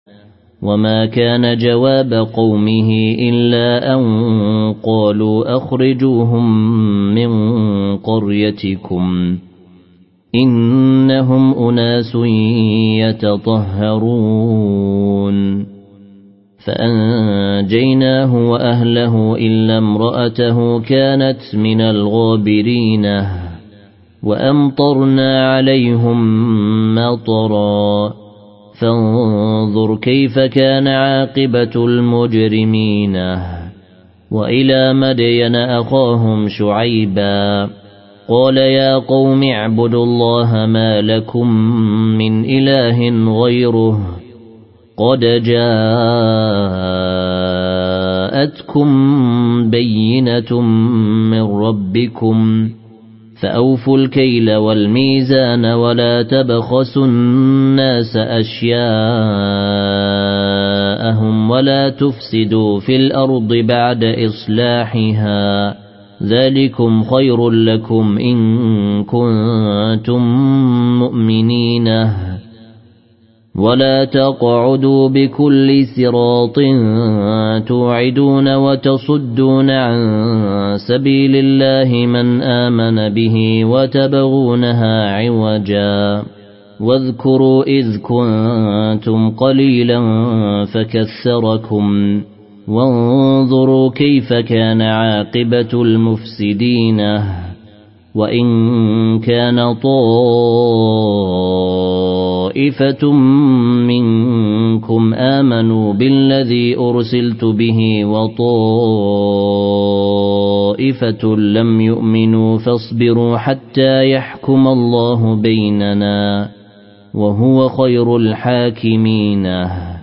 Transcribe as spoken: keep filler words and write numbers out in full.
وما كان جواب قومه إلا أن قالوا أخرجوهم من قريتكم إنهم أناس يتطهرون فأنجيناه وأهله إلا امرأته كانت من الغابرين وأمطرنا عليهم مطرا فانظر كيف كان عاقبة المجرمين وإلى مدين أخاهم شعيبا قال يا قوم اعبدوا الله ما لكم من إله غيره قد جاءتكم بينة من ربكم فأوفوا الكيل والميزان ولا تبخسوا الناس أشياءهم ولا تفسدوا في الأرض بعد إصلاحها ذلكم خير لكم إن كنتم مؤمنين ولا تقعدوا بكل صراط توعدون وتصدون عن سبيل الله من آمن به وتبغونها عوجا واذكروا إذ كنتم قليلا فكثركم وانظروا كيف كان عاقبة المفسدين وإن كان طائفة منكم آمنوا بالذي أرسلت به وطائفة لم يؤمنوا فاصبروا حتى يحكم الله بيننا وهو خير الحاكمين